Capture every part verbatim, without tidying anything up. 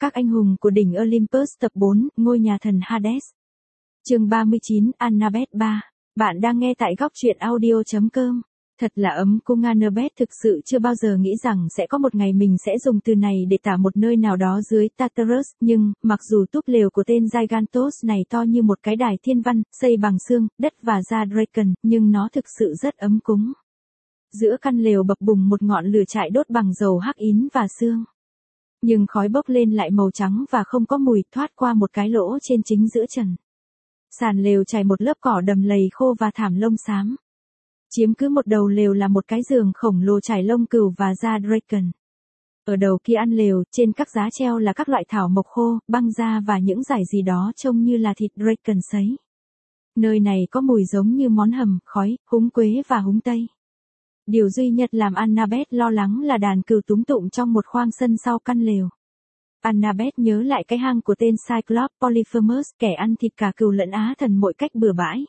Các anh hùng của đỉnh Olympus tập bốn, ngôi nhà thần Hades. Chương ba mươi chín, Annabeth ba. Bạn đang nghe tại góc truyện audio chấm com. Thật là ấm cung Annabeth thực sự chưa bao giờ nghĩ rằng sẽ có một ngày mình sẽ dùng từ này để tả một nơi nào đó dưới Tartarus, nhưng, mặc dù túp lều của tên Gigantos này to như một cái đài thiên văn, xây bằng xương, đất và da Draken, nhưng nó thực sự rất ấm cúng. Giữa căn lều bập bùng một ngọn lửa trại đốt bằng dầu hắc ín và xương. Nhưng khói bốc lên lại màu trắng và không có mùi, thoát qua một cái lỗ trên chính giữa trần. Sàn lều trải một lớp cỏ đầm lầy khô và thảm lông xám. Chiếm cứ một đầu lều là một cái giường khổng lồ trải lông cừu và da Draken. Ở đầu kia ăn lều, trên các giá treo là các loại thảo mộc khô, băng da và những dải gì đó trông như là thịt Draken sấy. Nơi này có mùi giống như món hầm, khói, húng quế và húng tây. Điều duy nhất làm Annabeth lo lắng là đàn cừu túm tụm trong một khoang sân sau căn lều. Annabeth nhớ lại cái hang của tên Cyclops Polyphemus, kẻ ăn thịt cả cừu lẫn á thần mọi cách bừa bãi.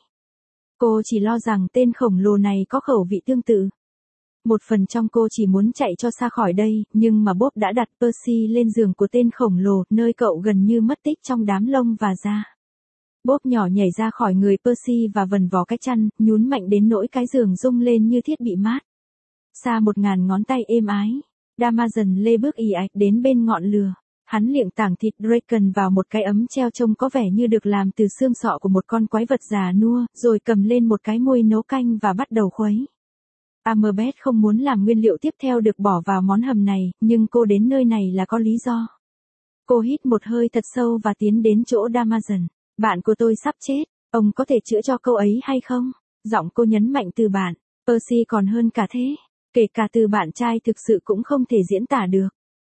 Cô chỉ lo rằng tên khổng lồ này có khẩu vị tương tự. Một phần trong cô chỉ muốn chạy cho xa khỏi đây, nhưng mà Bob đã đặt Percy lên giường của tên khổng lồ, nơi cậu gần như mất tích trong đám lông và da. Bob nhỏ nhảy ra khỏi người Percy và vần vò cái chăn, nhún mạnh đến nỗi cái giường rung lên như thiết bị mát. Xa một ngàn ngón tay êm ái, Damazan lê bước ì ạch đến bên ngọn lửa. Hắn liệng tảng thịt Draken vào một cái ấm treo trông có vẻ như được làm từ xương sọ của một con quái vật già nua, rồi cầm lên một cái muôi nấu canh và bắt đầu khuấy. Annabeth không muốn làm nguyên liệu tiếp theo được bỏ vào món hầm này, nhưng cô đến nơi này là có lý do. Cô hít một hơi thật sâu và tiến đến chỗ Damazan. Bạn của tôi sắp chết, ông có thể chữa cho cô ấy hay không? Giọng cô nhấn mạnh từ bạn. Percy còn hơn cả thế. Kể cả từ bạn trai thực sự cũng không thể diễn tả được.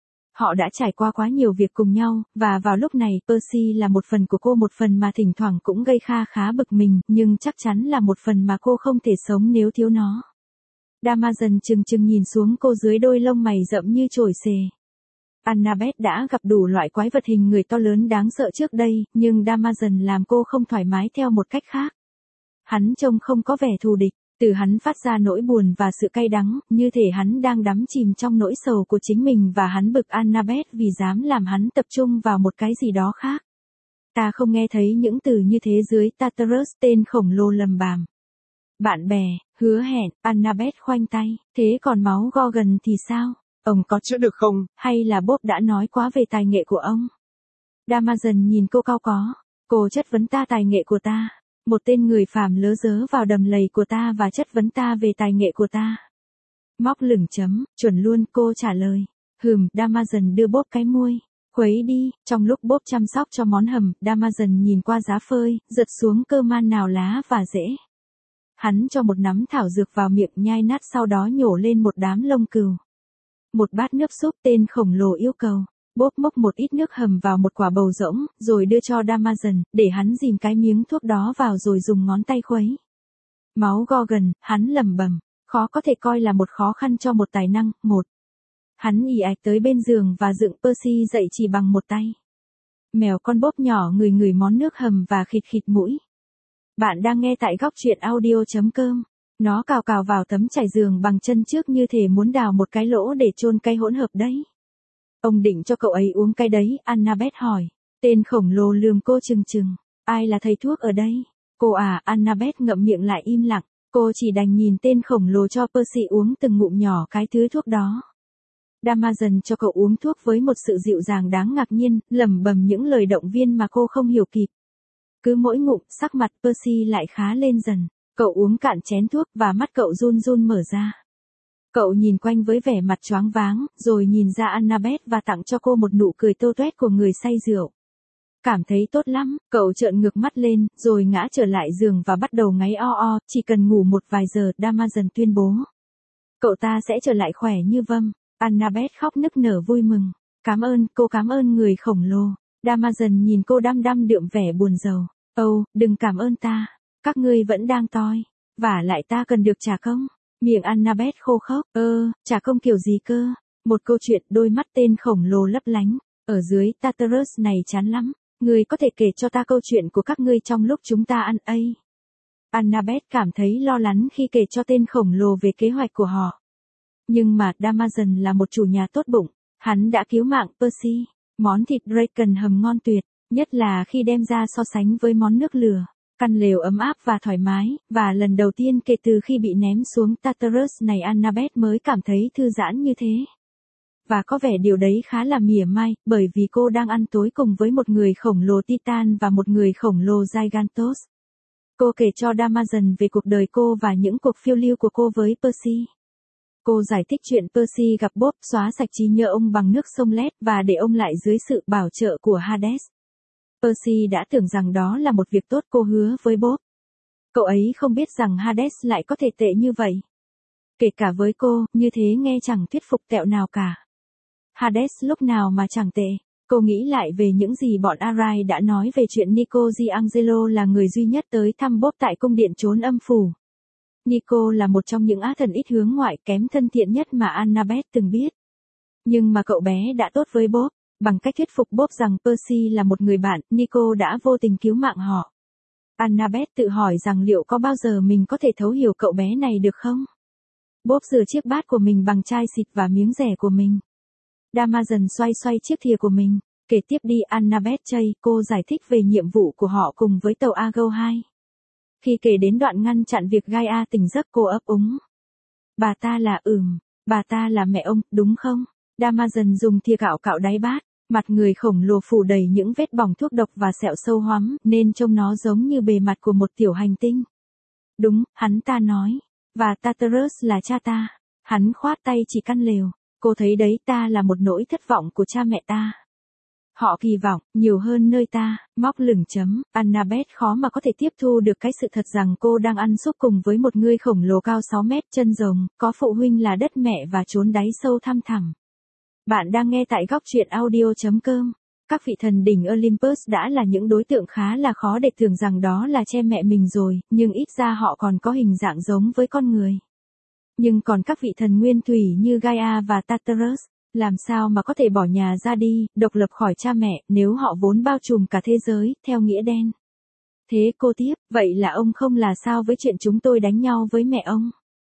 Họ đã trải qua quá nhiều việc cùng nhau, và vào lúc này Percy là một phần của cô, một phần mà thỉnh thoảng cũng gây kha khá bực mình, nhưng chắc chắn là một phần mà cô không thể sống nếu thiếu nó. Damazan chừng chừng nhìn xuống cô dưới đôi lông mày rậm như chổi xề. Annabeth đã gặp đủ loại quái vật hình người to lớn đáng sợ trước đây, nhưng Damazan làm cô không thoải mái theo một cách khác. Hắn trông không có vẻ thù địch. Từ hắn phát ra nỗi buồn và sự cay đắng, như thể hắn đang đắm chìm trong nỗi sầu của chính mình và hắn bực Annabeth vì dám làm hắn tập trung vào một cái gì đó khác. Ta không nghe thấy những từ như thế dưới Tartarus, tên khổng lồ lầm bàm. Bạn bè, hứa hẹn, Annabeth khoanh tay, thế còn máu Gorgon thì sao? Ông có chữa được không? Hay là Bob đã nói quá về tài nghệ của ông? Damazan nhìn cô cau có. Cô chất vấn ta tài nghệ của ta. Một tên người phàm lớ dớ vào đầm lầy của ta và chất vấn ta về tài nghệ của ta. Móc lửng chấm, chuẩn luôn, cô trả lời. Hừm, Damazan đưa Bob cái muôi. Khuấy đi. Trong lúc Bob chăm sóc cho món hầm, Damazan nhìn qua giá phơi, giật xuống cơ man nào lá và rễ. Hắn cho một nắm thảo dược vào miệng nhai nát, sau đó nhổ lên một đám lông cừu. Một bát nước súp, tên khổng lồ yêu cầu. Bob mốc một ít nước hầm vào một quả bầu rỗng, rồi đưa cho Damazan, để hắn dìm cái miếng thuốc đó vào rồi dùng ngón tay khuấy. Máu Gorgon, hắn lẩm bẩm, khó có thể coi là một khó khăn cho một tài năng, một. Hắn ì ạch tới bên giường và dựng Percy dậy chỉ bằng một tay. Mèo con Bob nhỏ ngửi ngửi món nước hầm và khịt khịt mũi. Bạn đang nghe tại góc truyện audio chấm com. Nó cào cào vào tấm trải giường bằng chân trước như thể muốn đào một cái lỗ để chôn cây hỗn hợp đấy. Ông định cho cậu ấy uống cái đấy, Annabeth hỏi. Tên khổng lồ lườm cô chừng chừng. Ai là thầy thuốc ở đây? Cô à, Annabeth ngậm miệng lại im lặng. Cô chỉ đành nhìn tên khổng lồ cho Percy uống từng ngụm nhỏ cái thứ thuốc đó. Damazan cho cậu uống thuốc với một sự dịu dàng đáng ngạc nhiên, lẩm bẩm những lời động viên mà cô không hiểu kịp. Cứ mỗi ngụm, sắc mặt Percy lại khá lên dần. Cậu uống cạn chén thuốc và mắt cậu run run mở ra. Cậu nhìn quanh với vẻ mặt choáng váng, rồi nhìn ra Annabeth và tặng cho cô một nụ cười tô toét của người say rượu. Cảm thấy tốt lắm, cậu trợn ngược mắt lên, rồi ngã trở lại giường và bắt đầu ngáy o o, chỉ cần ngủ một vài giờ, Damazan tuyên bố. Cậu ta sẽ trở lại khỏe như vâm. Annabeth khóc nức nở vui mừng. Cảm ơn, cô cảm ơn người khổng lồ. Damazan nhìn cô đăm đăm đượm vẻ buồn rầu. Âu, đừng cảm ơn ta. Các ngươi vẫn đang toi. Vả lại ta cần được trả công. Miệng Annabeth khô khốc. Ơ, trả công kiểu gì cơ? Một câu chuyện, đôi mắt tên khổng lồ lấp lánh. Ở dưới Tartarus này chán lắm. Ngươi có thể kể cho ta câu chuyện của các ngươi trong lúc chúng ta ăn ấy. Annabeth cảm thấy lo lắng khi kể cho tên khổng lồ về kế hoạch của họ. Nhưng mà Damazan là một chủ nhà tốt bụng. Hắn đã cứu mạng Percy. Món thịt Draken hầm ngon tuyệt, nhất là khi đem ra so sánh với món nước lửa. Căn lều ấm áp và thoải mái, và lần đầu tiên kể từ khi bị ném xuống Tartarus này Annabeth mới cảm thấy thư giãn như thế. Và có vẻ điều đấy khá là mỉa mai, bởi vì cô đang ăn tối cùng với một người khổng lồ Titan và một người khổng lồ Gigantos. Cô kể cho Damazan về cuộc đời cô và những cuộc phiêu lưu của cô với Percy. Cô giải thích chuyện Percy gặp Bob xóa sạch trí nhớ ông bằng nước sông Led và để ông lại dưới sự bảo trợ của Hades. Percy đã tưởng rằng đó là một việc tốt cô hứa với Bob. Cậu ấy không biết rằng Hades lại có thể tệ như vậy. Kể cả với cô, như thế nghe chẳng thuyết phục tẹo nào cả. Hades lúc nào mà chẳng tệ. Cô nghĩ lại về những gì bọn Arai đã nói về chuyện Nico Giangelo là người duy nhất tới thăm Bob tại cung điện trốn âm phủ. Nico là một trong những á thần ít hướng ngoại kém thân thiện nhất mà Annabeth từng biết. Nhưng mà cậu bé đã tốt với Bob. Bằng cách thuyết phục Bob rằng Percy là một người bạn, Nico đã vô tình cứu mạng họ. Annabeth tự hỏi rằng liệu có bao giờ mình có thể thấu hiểu cậu bé này được không? Bob rửa chiếc bát của mình bằng chai xịt và miếng rẻ của mình. Damazan xoay xoay chiếc thìa của mình. Kể tiếp đi Annabeth chây, cô giải thích về nhiệm vụ của họ cùng với tàu Argo hai. Khi kể đến đoạn ngăn chặn việc Gaia tỉnh giấc cô ấp úng. Bà ta là ừm, bà ta là mẹ ông, đúng không? Damazan dùng thìa cạo cạo đáy bát. Mặt người khổng lồ phủ đầy những vết bỏng thuốc độc và sẹo sâu hoắm, nên trông nó giống như bề mặt của một tiểu hành tinh. Đúng, hắn ta nói. Và Tartarus là cha ta. Hắn khoát tay chỉ căn lều. Cô thấy đấy, ta là một nỗi thất vọng của cha mẹ ta. Họ kỳ vọng, nhiều hơn nơi ta, móc lửng chấm. Annabeth khó mà có thể tiếp thu được cái sự thật rằng cô đang ăn súp cùng với một người khổng lồ cao sáu mét chân rồng, có phụ huynh là đất mẹ và chốn đáy sâu thăm thẳm. Bạn đang nghe tại góc truyện audio.com. Các vị thần đỉnh Olympus đã là những đối tượng khá là khó để tưởng rằng đó là cha mẹ mình rồi, nhưng ít ra họ còn có hình dạng giống với con người. Nhưng còn các vị thần nguyên thủy như Gaia và Tartarus, làm sao mà có thể bỏ nhà ra đi, độc lập khỏi cha mẹ, nếu họ vốn bao trùm cả thế giới, theo nghĩa đen. Thế cô tiếp, vậy là ông không là sao với chuyện chúng tôi đánh nhau với mẹ ông?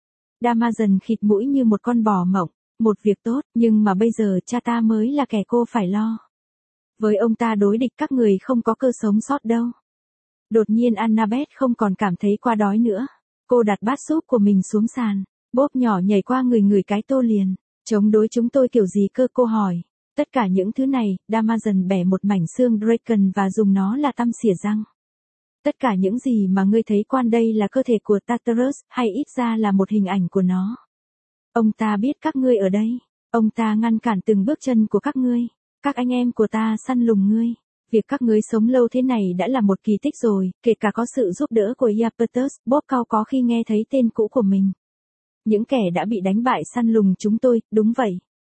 Damazan khịt mũi như một con bò mộng. Một việc tốt, nhưng mà bây giờ cha ta mới là kẻ cô phải lo. Với ông ta đối địch các người không có cơ sống sót đâu. Đột nhiên Annabeth không còn cảm thấy quá đói nữa. Cô đặt bát súp của mình xuống sàn. Bob nhỏ nhảy qua người người cái tô liền. Chống đối chúng tôi kiểu gì cơ, cô hỏi. Tất cả những thứ này, Damazan bẻ một mảnh xương Draken và dùng nó là tăm xỉa răng. Tất cả những gì mà ngươi thấy quan đây là cơ thể của Tartarus, hay ít ra là một hình ảnh của nó. Ông ta biết các ngươi ở đây. Ông ta ngăn cản từng bước chân của các ngươi. Các anh em của ta săn lùng ngươi. Việc các ngươi sống lâu thế này đã là một kỳ tích rồi, kể cả có sự giúp đỡ của Iapetus. Bob cau có khi nghe thấy tên cũ của mình. Những kẻ đã bị đánh bại săn lùng chúng tôi, đúng vậy.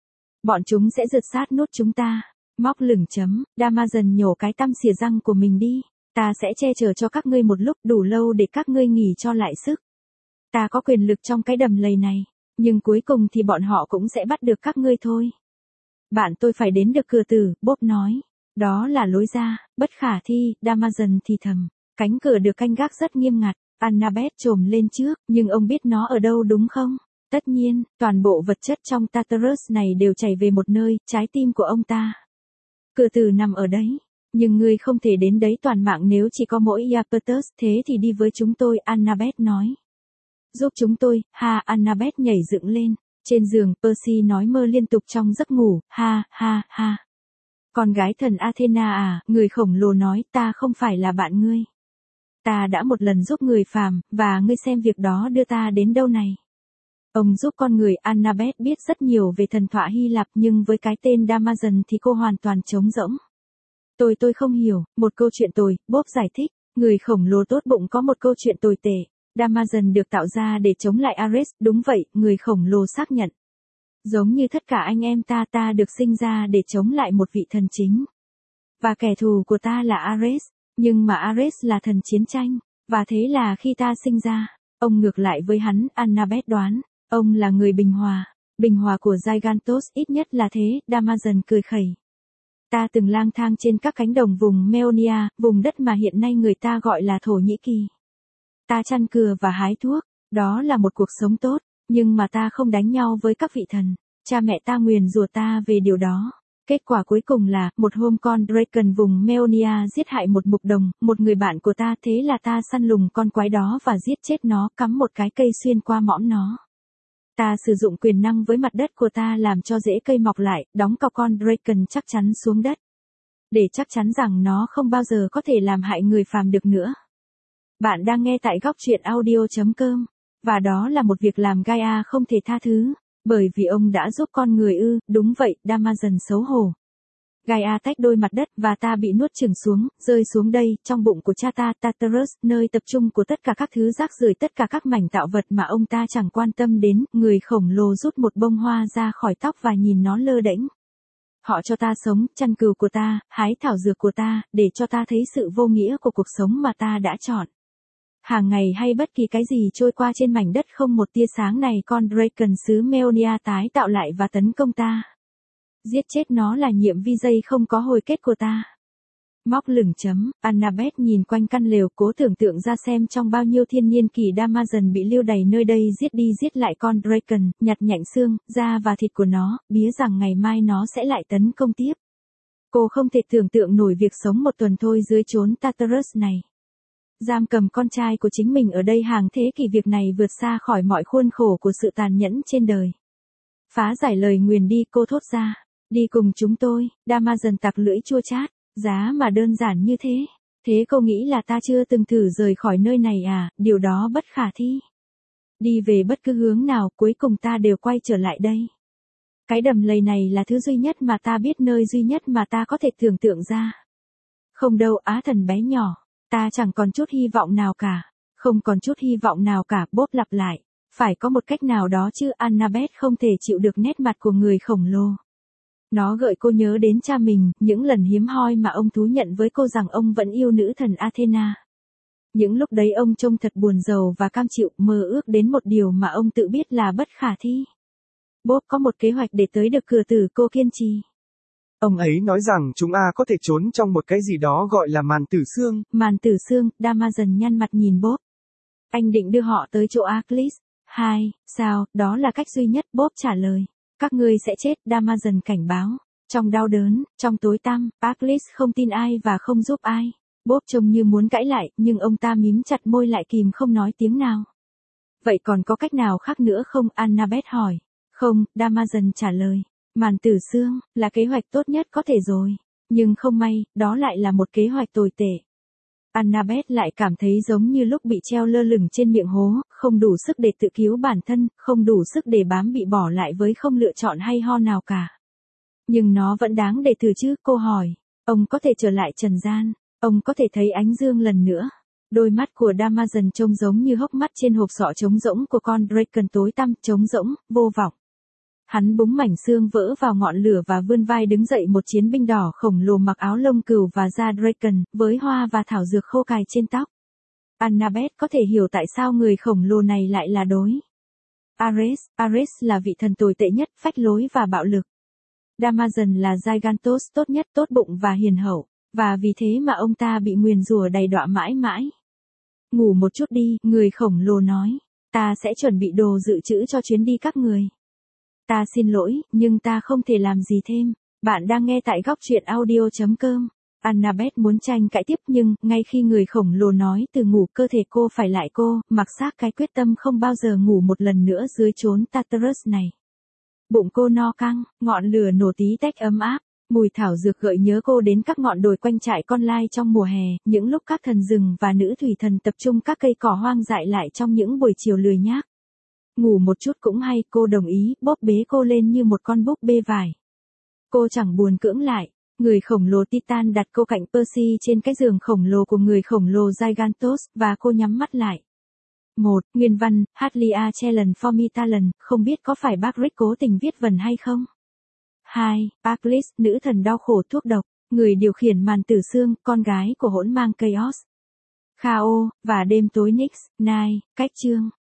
Bọn chúng sẽ rượt sát nốt chúng ta. Móc lửng chấm, Damazan nhổ cái tăm xỉa răng của mình đi. Ta sẽ che chở cho các ngươi một lúc đủ lâu để các ngươi nghỉ cho lại sức. Ta có quyền lực trong cái đầm lầy này. Nhưng cuối cùng thì bọn họ cũng sẽ bắt được các ngươi thôi. Bạn tôi phải đến được cửa tử, Bob nói. Đó là lối ra, bất khả thi, Damazan thì thầm. Cánh cửa được canh gác rất nghiêm ngặt. Annabeth trồm lên trước, nhưng ông biết nó ở đâu đúng không? Tất nhiên, toàn bộ vật chất trong Tartarus này đều chảy về một nơi, trái tim của ông ta. Cửa tử nằm ở đấy. Nhưng ngươi không thể đến đấy toàn mạng nếu chỉ có mỗi Iapetus, thế thì đi với chúng tôi, Annabeth nói. Giúp chúng tôi, ha, Annabeth nhảy dựng lên. Trên giường, Percy nói mơ liên tục trong giấc ngủ, ha, ha, ha. Con gái thần Athena à, người khổng lồ nói, ta không phải là bạn ngươi. Ta đã một lần giúp người phàm, và ngươi xem việc đó đưa ta đến đâu này. Ông giúp con người, Annabeth biết rất nhiều về thần thoại Hy Lạp nhưng với cái tên Damazan thì cô hoàn toàn trống rỗng. Tôi tôi không hiểu, một câu chuyện tồi, Bob giải thích, người khổng lồ tốt bụng có một câu chuyện tồi tệ. Damazan được tạo ra để chống lại Ares, đúng vậy, người khổng lồ xác nhận. Giống như tất cả anh em ta, ta được sinh ra để chống lại một vị thần chính. Và kẻ thù của ta là Ares, nhưng mà Ares là thần chiến tranh, và thế là khi ta sinh ra, ông ngược lại với hắn, Annabeth đoán, ông là người bình hòa, bình hòa của Gigantos, ít nhất là thế, Damazan cười khẩy. Ta từng lang thang trên các cánh đồng vùng Meonia, vùng đất mà hiện nay người ta gọi là Thổ Nhĩ Kỳ. Ta chăn cừu và hái thuốc, đó là một cuộc sống tốt, nhưng mà ta không đánh nhau với các vị thần. Cha mẹ ta nguyền rủa ta về điều đó. Kết quả cuối cùng là, một hôm con Draken vùng Meonia giết hại một mục đồng, một người bạn của ta, thế là ta săn lùng con quái đó và giết chết nó, cắm một cái cây xuyên qua mõm nó. Ta sử dụng quyền năng với mặt đất của ta làm cho rễ cây mọc lại, đóng cọc con Draken chắc chắn xuống đất. Để chắc chắn rằng nó không bao giờ có thể làm hại người phàm được nữa. Bạn đang nghe tại góc truyện audio chấm com. Và đó là một việc làm Gaia không thể tha thứ. Bởi vì ông đã giúp con người ư, đúng vậy, Damazan xấu hổ. Gaia tách đôi mặt đất và ta bị nuốt chửng xuống, rơi xuống đây, trong bụng của cha ta, Tartarus, nơi tập trung của tất cả các thứ rác rưởi, tất cả các mảnh tạo vật mà ông ta chẳng quan tâm đến. Người khổng lồ rút một bông hoa ra khỏi tóc và nhìn nó lơ đễnh. Họ cho ta sống, chăn cừu của ta, hái thảo dược của ta, để cho ta thấy sự vô nghĩa của cuộc sống mà ta đã chọn. Hàng ngày hay bất kỳ cái gì trôi qua trên mảnh đất không một tia sáng này, con Draken xứ Meonia tái tạo lại và tấn công ta. Giết chết nó là nhiệm vi dây không có hồi kết của ta. Móc lửng chấm, Annabeth nhìn quanh căn lều, cố tưởng tượng ra xem trong bao nhiêu thiên niên kỷ Damazan bị lưu đày nơi đây, giết đi giết lại con Draken, nhặt nhạnh xương, da và thịt của nó, bía rằng ngày mai nó sẽ lại tấn công tiếp. Cô không thể tưởng tượng nổi việc sống một tuần thôi dưới chốn Tartarus này. Giam cầm con trai của chính mình ở đây hàng thế kỷ, việc này vượt xa khỏi mọi khuôn khổ của sự tàn nhẫn trên đời. Phá giải lời nguyền đi, cô thốt ra. Đi cùng chúng tôi, Damazan tặc lưỡi chua chát. Giá mà đơn giản như thế. Thế cô nghĩ là ta chưa từng thử rời khỏi nơi này à, điều đó bất khả thi. Đi về bất cứ hướng nào, cuối cùng ta đều quay trở lại đây. Cái đầm lầy này là thứ duy nhất mà ta biết, nơi duy nhất mà ta có thể tưởng tượng ra. Không đâu, á thần bé nhỏ. Ta chẳng còn chút hy vọng nào cả. Không còn chút hy vọng nào cả, Bob lặp lại. Phải có một cách nào đó chứ, Annabeth không thể chịu được nét mặt của người khổng lồ. Nó gợi cô nhớ đến cha mình, những lần hiếm hoi mà ông thú nhận với cô rằng ông vẫn yêu nữ thần Athena. Những lúc đấy ông trông thật buồn rầu và cam chịu, mơ ước đến một điều mà ông tự biết là bất khả thi. Bob có một kế hoạch để tới được cửa tử, cô kiên trì. Ông ấy nói rằng chúng a có thể trốn trong một cái gì đó gọi là màn tử xương. Màn tử xương, Damazan nhăn mặt nhìn Bob. Anh định đưa họ tới chỗ Arclis. Hai, sao, đó là cách duy nhất, Bob trả lời. Các ngươi sẽ chết, Damazan cảnh báo. Trong đau đớn, trong tối tăm, Arclis không tin ai và không giúp ai. Bob trông như muốn cãi lại, nhưng ông ta mím chặt môi lại kìm không nói tiếng nào. Vậy còn có cách nào khác nữa không? Annabeth hỏi. Không, Damazan trả lời. Màn tử xương, là kế hoạch tốt nhất có thể rồi. Nhưng không may, đó lại là một kế hoạch tồi tệ. Annabeth lại cảm thấy giống như lúc bị treo lơ lửng trên miệng hố, không đủ sức để tự cứu bản thân, không đủ sức để bám bị bỏ lại với không lựa chọn hay ho nào cả. Nhưng nó vẫn đáng để thử chứ, cô hỏi. Ông có thể trở lại trần gian, ông có thể thấy ánh dương lần nữa. Đôi mắt của Damazan trông giống như hốc mắt trên hộp sọ trống rỗng của con Draken, tối tăm, trống rỗng, vô vọng. Hắn búng mảnh xương vỡ vào ngọn lửa và vươn vai đứng dậy, một chiến binh đỏ khổng lồ mặc áo lông cừu và da Draken, với hoa và thảo dược khô cài trên tóc. Annabeth có thể hiểu tại sao người khổng lồ này lại là đối. Ares, Ares là vị thần tồi tệ nhất, phách lối và bạo lực. Damazan là Gigantos tốt nhất, tốt bụng và hiền hậu, và vì thế mà ông ta bị nguyền rủa đầy đọa mãi mãi. Ngủ một chút đi, người khổng lồ nói. Ta sẽ chuẩn bị đồ dự trữ cho chuyến đi các người. Ta xin lỗi, nhưng ta không thể làm gì thêm. Bạn đang nghe tại góc truyện audio chấm com. Annabeth muốn tranh cãi tiếp, nhưng, ngay khi người khổng lồ nói từ ngủ, cơ thể cô phải lại cô, mặc xác cái quyết tâm không bao giờ ngủ một lần nữa dưới chốn Tartarus này. Bụng cô no căng, ngọn lửa nổ tí tách ấm áp, mùi thảo dược gợi nhớ cô đến các ngọn đồi quanh trại con lai trong mùa hè, những lúc các thần rừng và nữ thủy thần tập trung các cây cỏ hoang dại lại trong những buổi chiều lười nhác. Ngủ một chút cũng hay, cô đồng ý, Bob bế cô lên như một con búp bê vải. Cô chẳng buồn cưỡng lại. Người khổng lồ Titan đặt cô cạnh Percy trên cái giường khổng lồ của người khổng lồ Gigantos, và cô nhắm mắt lại. một. Nguyên văn, Hadlia Challenge for Me Talent, không biết có phải bác Rick cố tình viết vần hay không? hai. Arclis, nữ thần đau khổ thuốc độc, người điều khiển màn tử xương, con gái của hỗn mang Chaos. Khao, và đêm tối Nyx, Nine, cách chương.